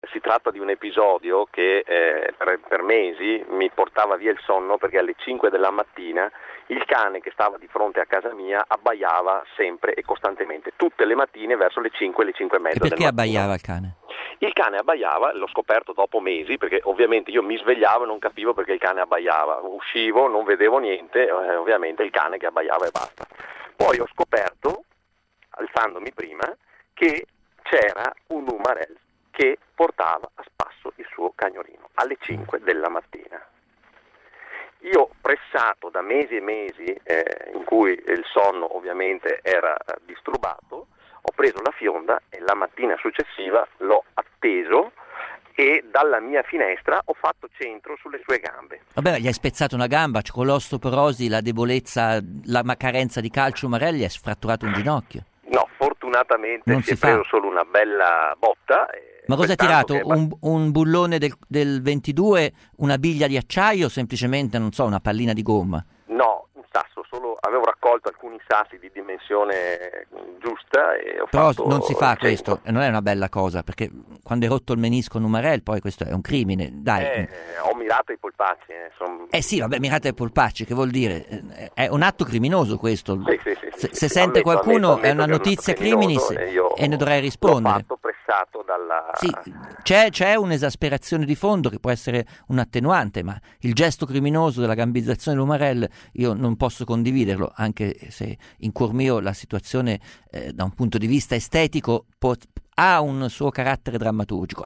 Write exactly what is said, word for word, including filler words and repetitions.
Si tratta di un episodio che eh, per, per mesi mi portava via il sonno, perché alle cinque della mattina il cane che stava di fronte a casa mia abbaiava sempre e costantemente, tutte le mattine verso le cinque, le cinque e mezza E del perché mattino. abbaiava il cane? Il cane abbaiava, l'ho scoperto dopo mesi, perché ovviamente io mi svegliavo e non capivo perché il cane abbaiava, uscivo, non vedevo niente, eh, ovviamente il cane che abbaiava e basta. Poi ho scoperto, alzandomi prima, che c'era un Umarell che portava a spasso il suo cagnolino alle cinque della mattina. Io, pressato da mesi e mesi, eh, in cui il sonno ovviamente era disturbato, ho preso la fionda e la mattina successiva l'ho atteso e dalla mia finestra ho fatto centro sulle sue gambe. Vabbè, gli hai spezzato una gamba, con l'osteoporosi, la debolezza, la carenza di calcio, Umarell, gli hai fratturato un ginocchio. No, fortunatamente Non si, si è preso fa. solo una bella botta. Ma cosa hai quest'anno tirato? che- Un, un bullone del, del ventidue, una biglia di acciaio o semplicemente, non so, una pallina di gomma? No, un sasso, solo avevo raccolto alcuni sassi di dimensione giusta e ho Però fatto non si fa il questo, centro. e non è una bella cosa, perché quando hai rotto il menisco un Umarell, poi questo è un crimine, dai. Eh, ho mirato i polpacci. Eh, son- Eh sì, vabbè, mirate ai polpacci, che vuol dire? Eh, È un atto criminoso questo. Sì, sì, sì, se sì, se sì, sente ammetto, qualcuno ammetto, è una ammetto che è un notizia atto criminoso criminis e io e ne dovrai rispondere. L'ho fatto pressato dalla... Sì, c'è, c'è un'esasperazione di fondo che può essere un attenuante, ma il gesto criminoso della gambizzazione dell'Umarell io non posso condividerlo, anche se in cuor mio la situazione eh, da un punto di vista estetico può- ha un suo carattere drammaturgico.